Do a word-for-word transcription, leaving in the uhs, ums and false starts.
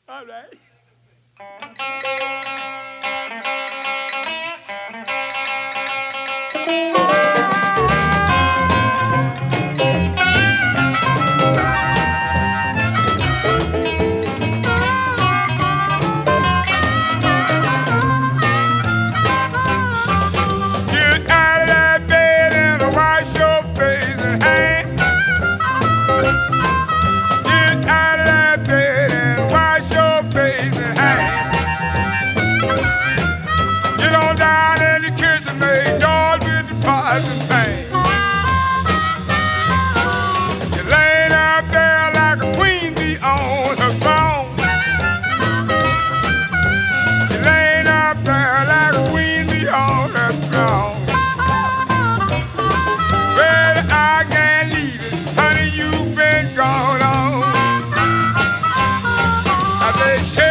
All right. Get out of that bed and wash your face and hang. Get out of that bed and wash your face and hang. Get on down in the kitchen, make dolls with the pots and pans. You're laying out there like a queen bee on her throne. You're laying out there like a queen bee on her throne. Well, I can't leave it, honey, you've been gone on. I say,